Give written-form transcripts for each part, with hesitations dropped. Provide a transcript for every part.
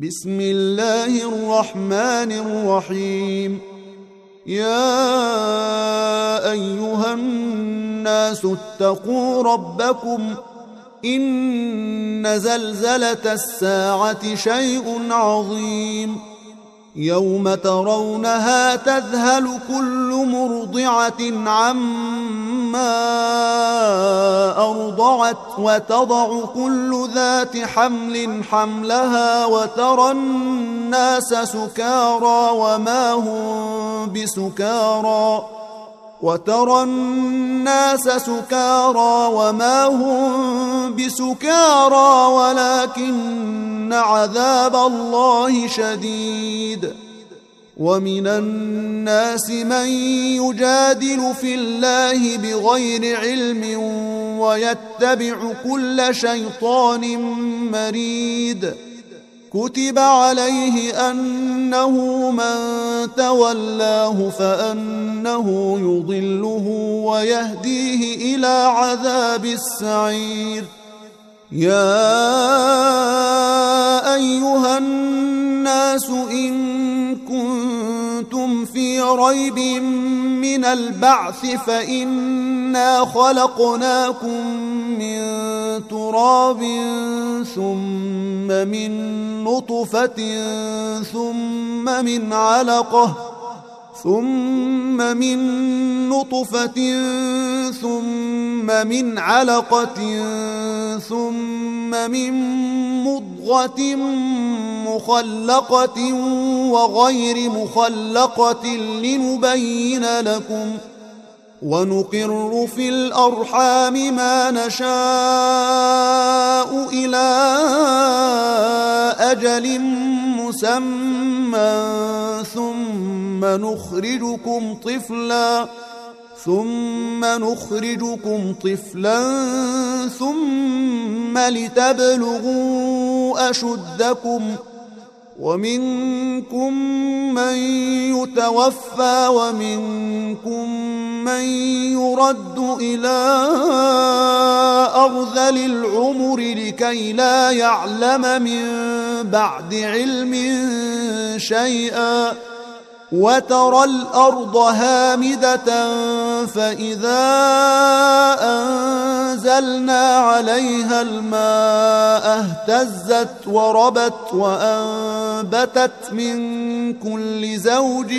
بسم الله الرحمن الرحيم. يا أيها الناس اتقوا ربكم إن زلزلة الساعة شيء عظيم. يوم ترونها تذهل كل مرضعة عما أرضعت وتضع كل ذات حمل حملها وترى الناس سكارى وما هم بسكارى ولكن عذاب الله شديد. ومن الناس من يجادل في الله بغير علم ويتبع كل شيطان مريد. كتب عليه أنه من تولاه فأنه يضله ويهديه إلى عذاب السعير. يا أيها الناس إن كنتم في ريب من البعث فإنا خلقناكم من تراب ثم من نطفة ثم من علقة ثم من مضغة مخلقة وغير مخلقة لنبين لكم. ونقر في الأرحام ما نشاء إلى أجل مسمى ثم نخرجكم طفلا ثم لتبلغوا أشدكم. ومنكم من يتوفى ومنكم من يرد إلى أرذل العمر لكي لا يعلم من بعد علم شيئا. وترى الأرض هامدة فإذا أنزلنا عليها الماء اهتزت وربت وأنبتت من كل زوج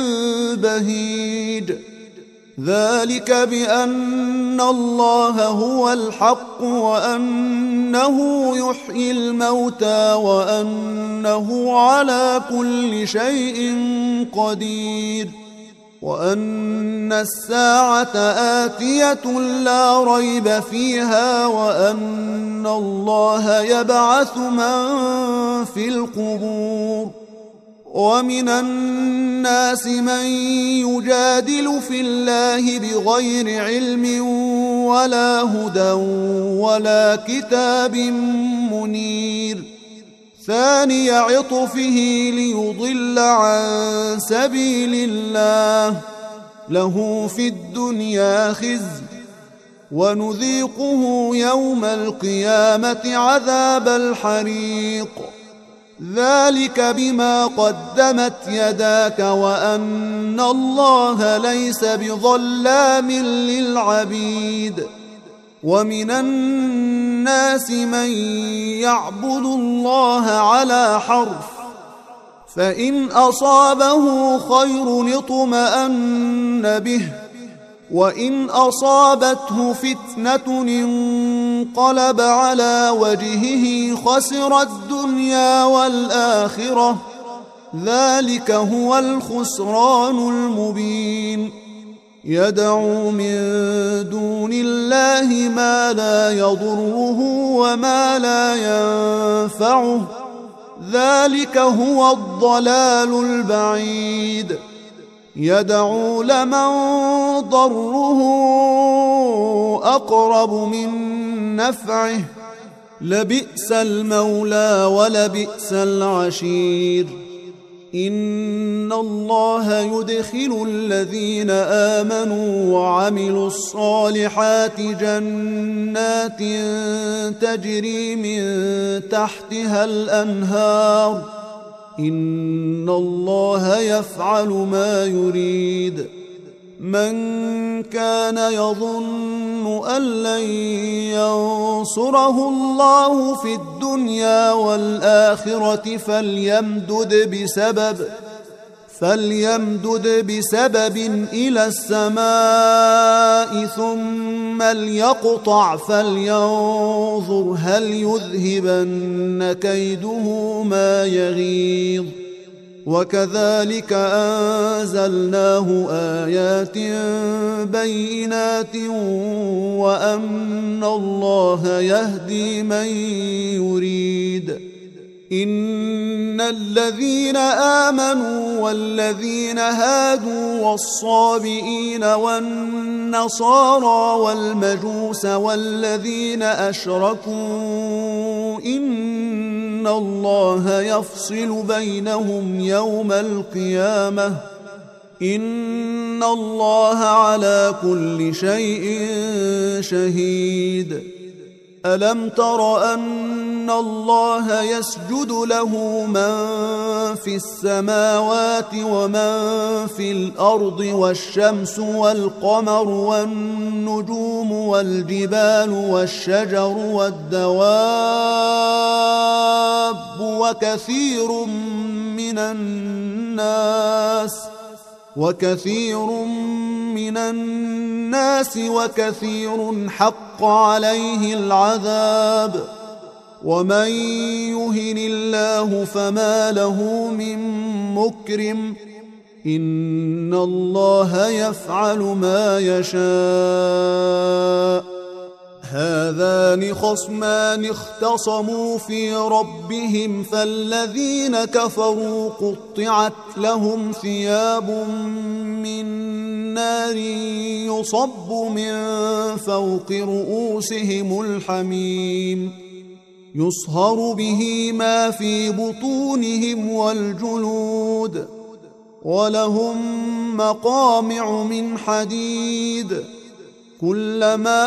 بهيج. ذلك بأن الله هو الحق وأنه يحيي الموتى وأنه على كل شيء قدير. وأن الساعة آتية لا ريب فيها وأن الله يبعث من في القبور. ومن الناس من يجادل في الله بغير علم ولا هدى ولا كتاب منير. ثاني عطفه ليضل عن سبيل الله له في الدنيا خزي ونذيقه يوم القيامة عذاب الحريق. ذلك بما قدمت يداك وأن الله ليس بظلام للعبيد. ومن الناس من يعبد الله على حرف فإن أصابه خير اطمأن به وإن أصابته فتنة انقلب على وجهه خسر الدنيا والآخرة. ذلك هو الخسران المبين. يدعو من دون الله ما لا يضره وما لا ينفعه. ذلك هو الضلال البعيد. يدعو لمن ضره أقرب من نفعه لبئس المولى ولبئس العشير. إن الله يدخل الذين آمنوا وعملوا الصالحات جنات تجري من تحتها الأنهار إن الله يفعل ما يريد من كان يظن أن لن ينصره الله في الدنيا والآخرة فليمدد بسبب إلى السماء ثم ليقطع فلينظر هل يذهبن كيده ما يغيظ وكذلك أنزلناه آيات بينات وأن الله يهدي من يريد إن الذين آمنوا والذين هادوا والصابئين والنصارى والمجوس والذين أشركوا إن الله يفصل بينهم يوم القيامة إن الله على كل شيء شهيد ألم تر أن الله يسجد له من في السماوات ومن في الأرض والشمس والقمر والنجوم والجبال والشجر والدواب وكثير من الناس وكثير حق عليه العذاب ومن يهن الله فما له من مكرم إن الله يفعل ما يشاء هذان خصمان اختصموا في ربهم فالذين كفروا قطعت لهم ثياب من نار يصب من فوق رؤوسهم الحميم يصهر به ما في بطونهم والجلود ولهم مقامع من حديد كلما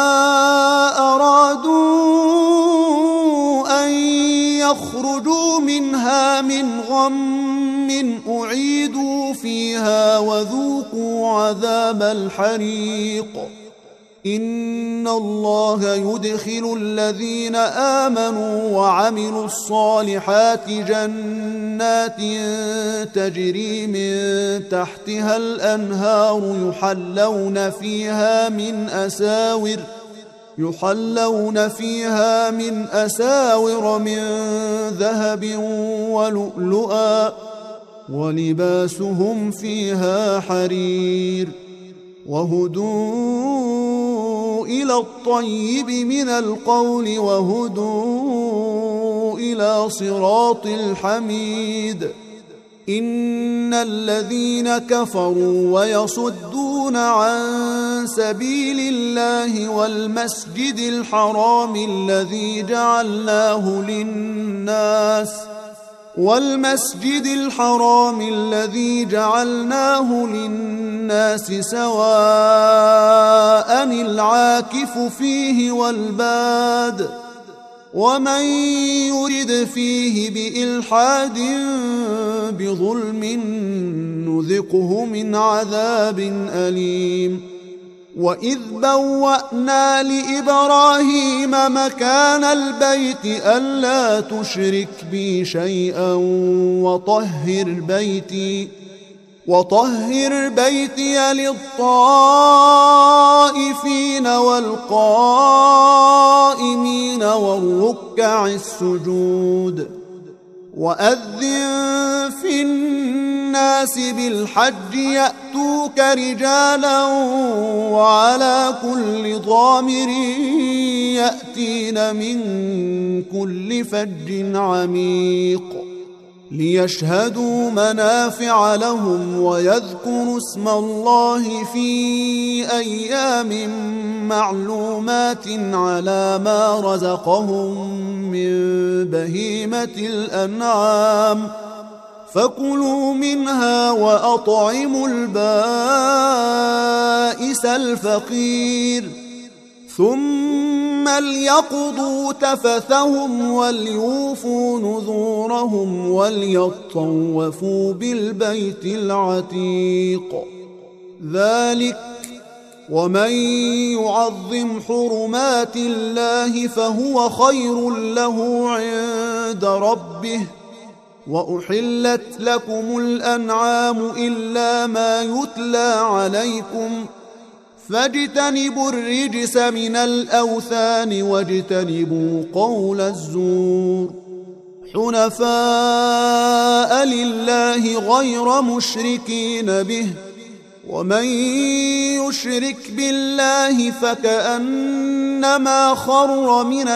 أرادوا أن يخرجوا منها من غم أعيدوا فيها وذوقوا عذاب الحريق إن الله يدخل الذين آمنوا وعملوا الصالحات جنات تجري من تحتها الأنهار يحلون فيها من أساور من ذهب ولؤلؤا ولباسهم فيها حرير وهدوا إلى الطيب من القول وهدوا إلى صراط الحميد إن الذين كفروا ويصدون عن سبيل الله والمسجد الحرام الذي جعلناه للناس سواء العاكف فيه والباد ومن يرد فيه بإلحاد بظلم نذقه من عذاب أليم وإذ بوأنا لإبراهيم مكان البيت ألا تشرك بي شيئا وطهر بيتي للطائفين والقائمين والركع السجود وأذن في الناس بالحج يأتوك رجالا وعلى كل ضامر يأتين من كل فج عميق ليشهدوا منافع لهم ويذكروا اسم الله في أيام معلومات على ما رزقهم من بهيمة الأنعام فكلوا منها وأطعموا البائس الفقير ثم ليقضوا تفثهم وليوفوا نذورهم وليطوفوا بالبيت العتيق ذلك ومن يعظم حرمات الله فهو خير له عند ربه وأحلت لكم الأنعام إلا ما يتلى عليكم فاجتنبوا الرجس من الأوثان واجتنبوا قول الزور حنفاء لله غير مشركين به ومن يشرك بالله فكأنما خر من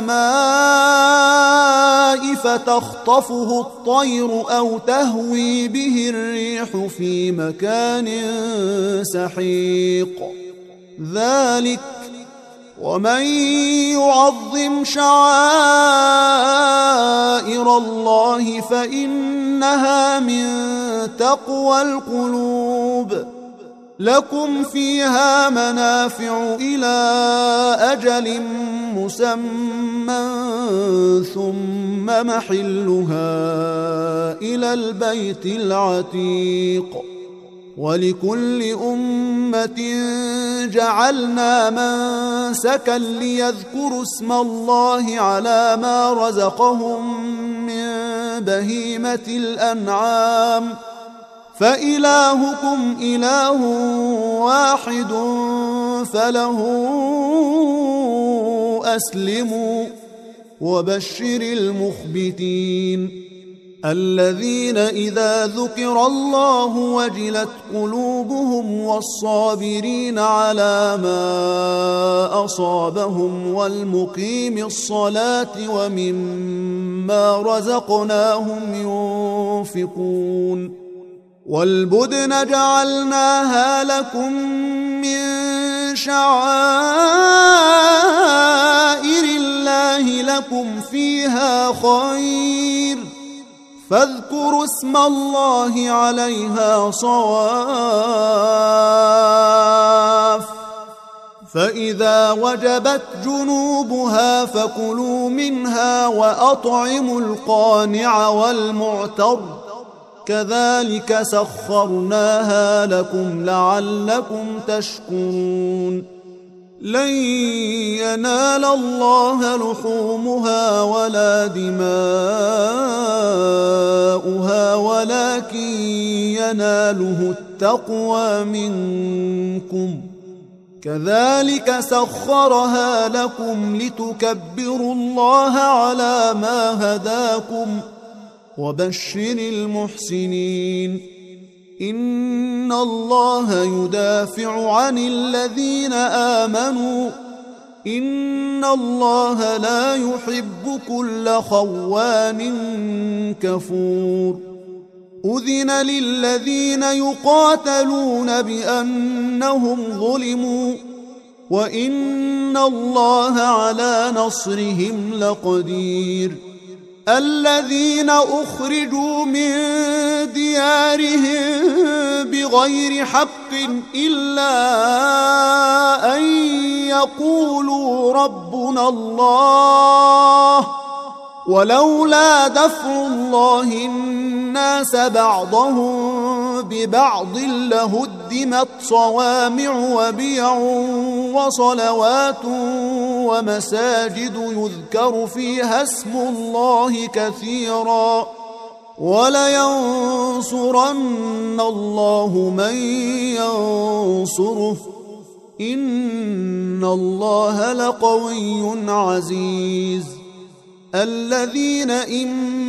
السماء فتخطفه الطير أو تهوي به الريح في مكان سحيق ذلك ومن يعظم شعائر الله فإنها من تقوى القلوب لكم فيها منافع إلى أجل مسمى ثم محلها إلى البيت العتيق ولكل أمة جعلنا منسكا ليذكروا اسم الله على ما رزقهم من بهيمة الأنعام فإلهكم إله واحد فله أسلموا وبشر المخبتين الذين إذا ذكر الله وجلت قلوبهم والصابرين على ما أصابهم والمقيم الصلاة ومما رزقناهم ينفقون والبدن جعلناها لكم من شعائر الله لكم فيها خير فاذكروا اسم الله عليها صواف فإذا وجبت جنوبها فكلوا منها وأطعموا القانع والمعتر كذلك سخرناها لكم لعلكم تشكرون لن ينال الله لحومها ولا دماؤها ولكن يناله التقوى منكم كذلك سخرها لكم لتكبروا الله على ما هداكم وبشر المحسنين إن الله يدافع عن الذين آمنوا إن الله لا يحب كل خوان كفور أذن للذين يقاتلون بأنهم ظلموا وإن الله على نصرهم لقدير الذين أخرجوا من ديارهم بغير حق إلا أن يقولوا ربنا الله ولولا دفع الله الناس بعضهم ببعض لهدمت صوامع وبيع وصلوات ومساجد يذكر فيها اسم الله كثيرا ولينصرن الله من ينصره إن الله لقوي عزيز الذين إن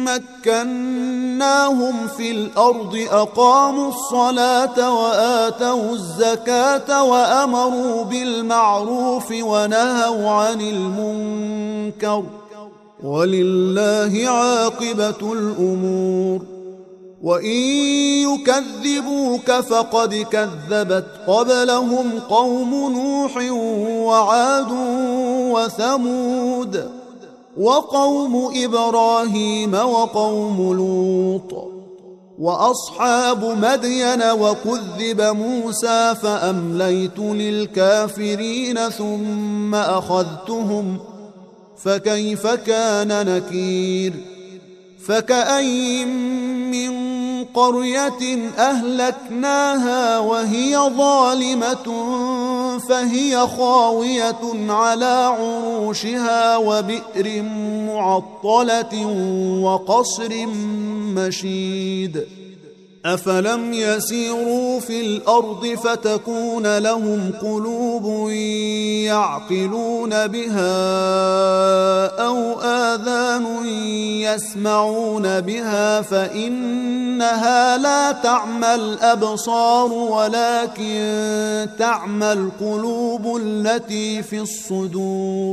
مكناهم في الأرض أقاموا الصلاة وآتوا الزكاة وأمروا بالمعروف ونهوا عن المنكر ولله عاقبة الأمور وإن يكذبوك فقد كذبت قبلهم قوم نوح وعاد وثمود وقوم إبراهيم وقوم لوط وأصحاب مدين وكذب موسى فأمليت للكافرين ثم أخذتهم فكيف كان نكير فكأين من قرية أهلكناها وهي ظالمة فهي خاوية على عروشها وبئر معطلة وقصر مشيد أفلم يسيروا في الأرض فتكون لهم قلوب يعقلون بها أو آذان يسمعون بها فإنها لا تعمى الأبصار ولكن تعمى القلوب التي في الصدور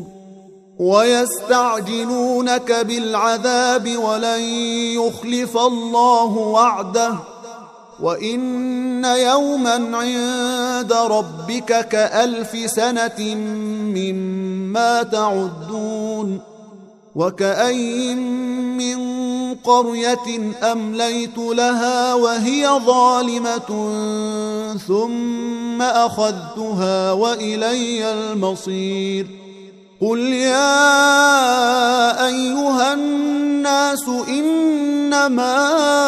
ويستعجلونك بالعذاب ولن يخلف الله وعده وإن يوما عند ربك كألف سنة مما تعدون وكأين من قرية أمليت لها وهي ظالمة ثم أخذتها وإلي المصير قل يا أيها الناس إنما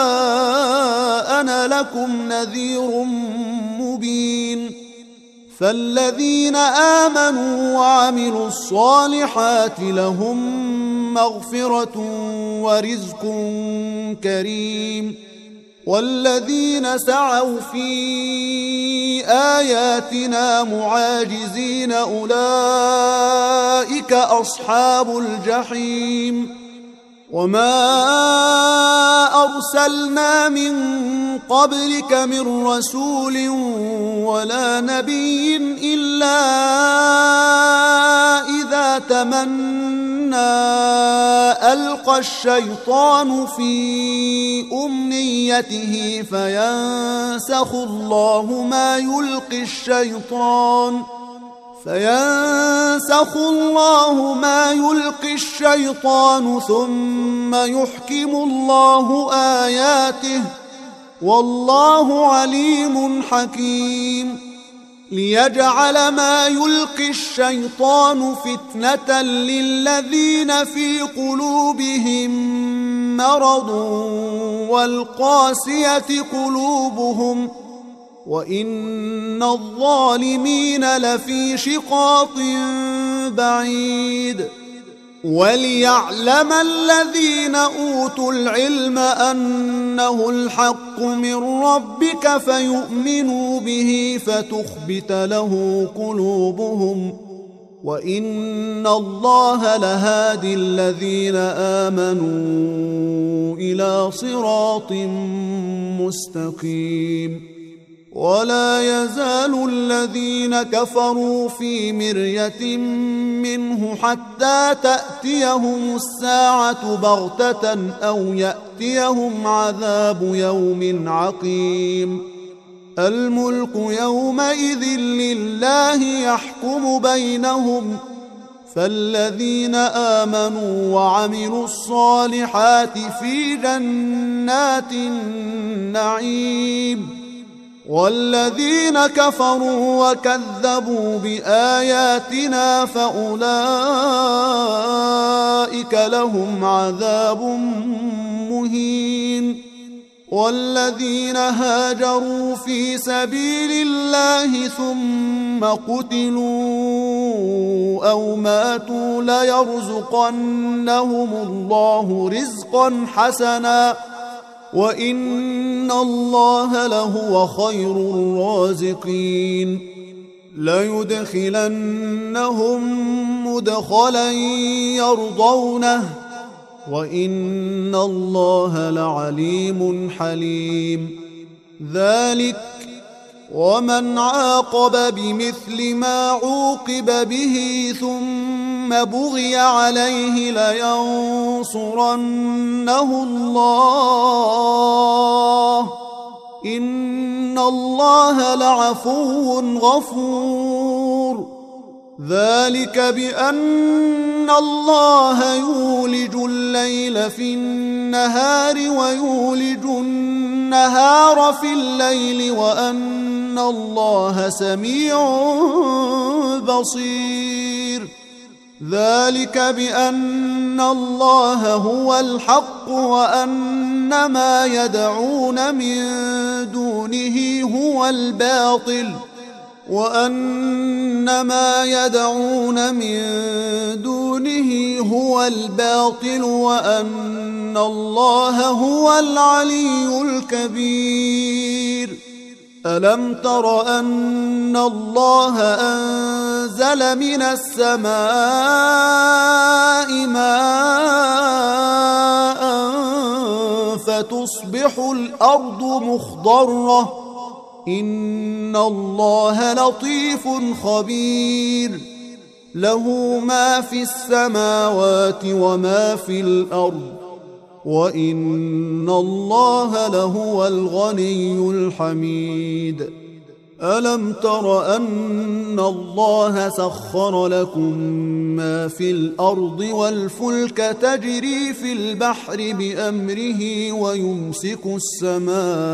أنا لكم نذير مبين فالذين آمنوا وعملوا الصالحات لهم مغفرة ورزق كريم والذين سعوا في آياتنا معاجزين أولئك أصحاب الجحيم وما أرسلنا من قبلك من رسول ولا نبي إلا إذا تمنى ألقى الشيطان في أمنيته فينسخ الله ما يلقي الشيطان ثم يحكم الله آياته والله عليم حكيم ليجعل ما يلقي الشيطان فتنة للذين في قلوبهم مرض والقاسية قلوبهم وإن الظالمين لفي شقاق بعيد وليعلم الذين أوتوا العلم أنه الحق من ربك فيؤمنوا به فتخبت له قلوبهم وإن الله لهادي الذين آمنوا إلى صراط مستقيم ولا يزال الذين كفروا في مرية منه حتى تأتيهم الساعة بغتة أو يأتيهم عذاب يوم عقيم الملك يومئذ لله يحكم بينهم فالذين آمنوا وعملوا الصالحات في جنات النعيم والذين كفروا وكذبوا بآياتنا فأولئك لهم عذاب مهين والذين هاجروا في سبيل الله ثم قتلوا أو ماتوا ليرزقنهم الله رزقا حسنا وإن الله لهو خير الرازقين ليدخلنهم مدخلا يرضونه وإن الله لعليم حليم ذلك ومن عاقب بمثل ما عوقب به ثم بغي عليه لينصرنه الله إن الله لعفو غفور ذلك بأن الله يولج الليل في النهار ويولج النهار في الليل وأن الله سميع بصير. ذلك بأن الله هو الحق وأن ما يدعون من دونه هو الباطل وأن الله هو العلي الكبير. ألم تر أن الله أنزل من السماء ماء فتصبح الأرض مخضرة إن الله لطيف خبير. له ما في السماوات وما في الأرض وإن الله لهو الغني الحميد. ألم تر أن الله سخر لكم ما في الأرض والفلك تجري في البحر بأمره ويمسك السماء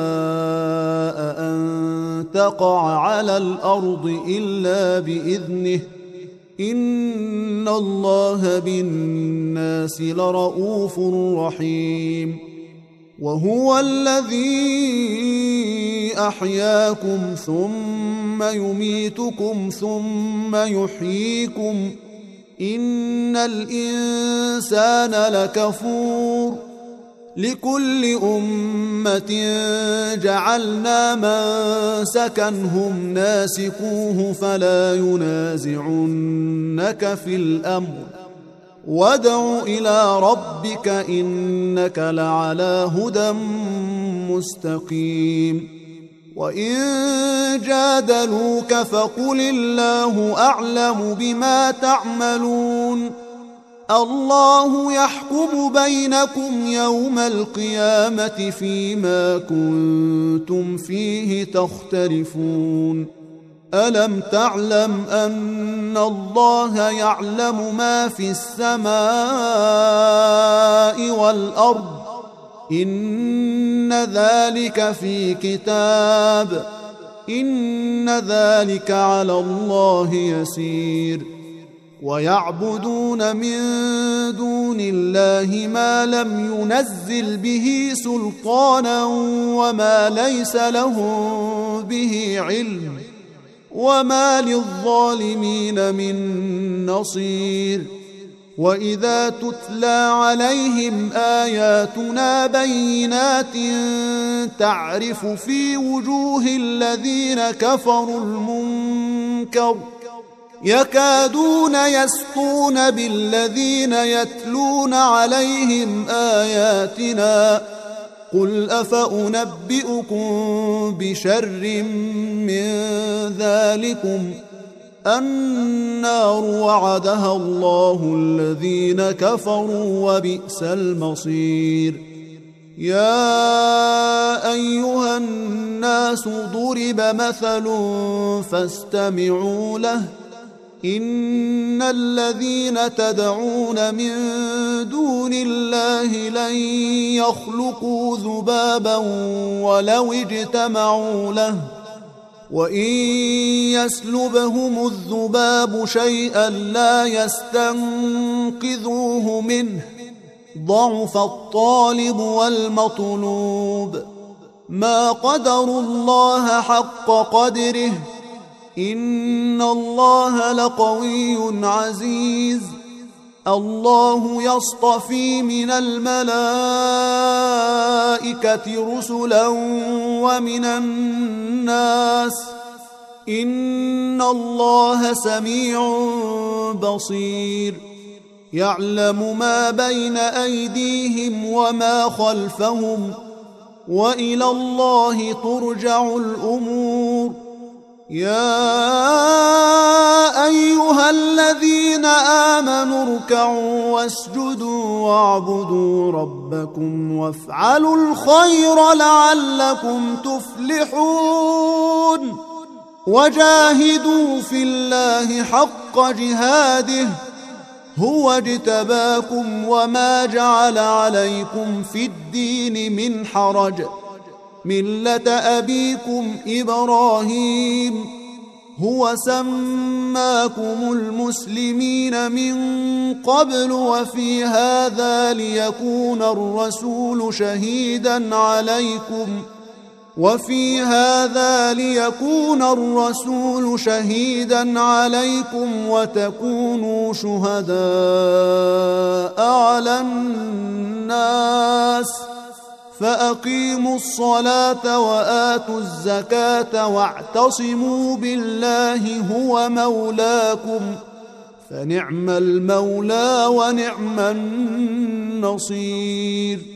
أن تقع على الأرض إلا بإذنه إن الله بالناس لرؤوف رحيم. وهو الذي أحياكم ثم يميتكم ثم يحييكم إن الإنسان لكفور. لكل أمة جعلنا منسكا هم ناسكوه فلا ينازعنك في الأمر وادع إلى ربك إنك لعلى هدى مستقيم. وإن جادلوك فقل الله أعلم بما تعملون. الله يحكم بينكم يوم القيامة فيما كنتم فيه تختلفون. ألم تعلم أن الله يعلم ما في السماء والأرض إن ذلك في كتاب إن ذلك على الله يسير. ويعبدون من دون الله ما لم ينزل به سلطانا وما ليس لهم به علم وما للظالمين من نصير. وإذا تتلى عليهم آياتنا بينات تعرف في وجوه الذين كفروا المنكر يكادون يسطون بالذين يتلون عليهم آياتنا قل أفأنبئكم بشر من ذلكم النار وعدها الله الذين كفروا وبئس المصير. يا أيها الناس ضرب مثل فاستمعوا له إن الذين تدعون من دون الله لن يخلقوا ذبابا ولو اجتمعوا له وإن يسلبهم الذباب شيئا لا يستنقذوه منه ضعف الطالب والمطلوب. ما قدروا الله حق قدره إن الله لقوي عزيز. الله يصطفي من الملائكة رسلا ومن الناس إن الله سميع بصير. يعلم ما بين أيديهم وما خلفهم وإلى الله ترجع الأمور. يا أيها الذين آمنوا اركعوا واسجدوا واعبدوا ربكم وافعلوا الخير لعلكم تفلحون. وجاهدوا في الله حق جهاده هو اجتباكم وما جعل عليكم في الدين من حرج ملة أبيكم إبراهيم هو سماكم المسلمين من قبل وفي هذا ليكون الرسول شهيدا عليكم وتكونوا شهداء على الناس فأقيموا الصلاة وآتوا الزكاة واعتصموا بالله هو مولاكم فنعم المولى ونعم النصير.